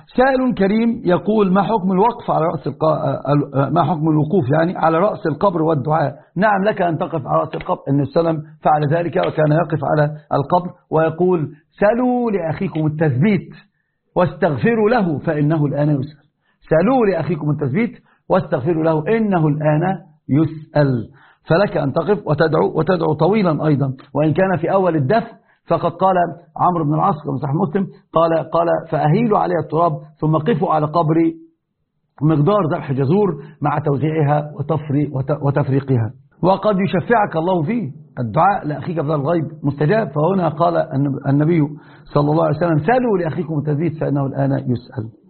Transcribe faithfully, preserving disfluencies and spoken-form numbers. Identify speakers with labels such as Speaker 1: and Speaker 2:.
Speaker 1: سائل كريم يقول: ما حكم الوقف على رأس الق... ما حكم الوقوف يعني على رأس القبر والدعاء؟ نعم، لك أن تقف على رأس القبر. النبي صلى الله عليه وسلم فعل ذلك، وكان يقف على القبر ويقول: سلوا لأخيكم التثبيت واستغفروا له فإنه الآن يسأل. سلوا لأخيكم التثبيت واستغفروا له إنه الآن يسأل. فلك أن تقف وتدعو وتدعو طويلا أيضا، وإن كان في أول الدفع فقد قال عمرو بن العاص كما صحيح مسلم قال قال فأهيلوا عليها التراب ثم قفوا على قبري مقدار ذبح جزور مع توزيعها وتفريقها. وقد يشفعك الله فيه. الدعاء لأخيك في الغيب مستجاب. فهنا قال النبي صلى الله عليه وسلم: سلوا لأخيكم التثبيت فإنه الآن يسأل.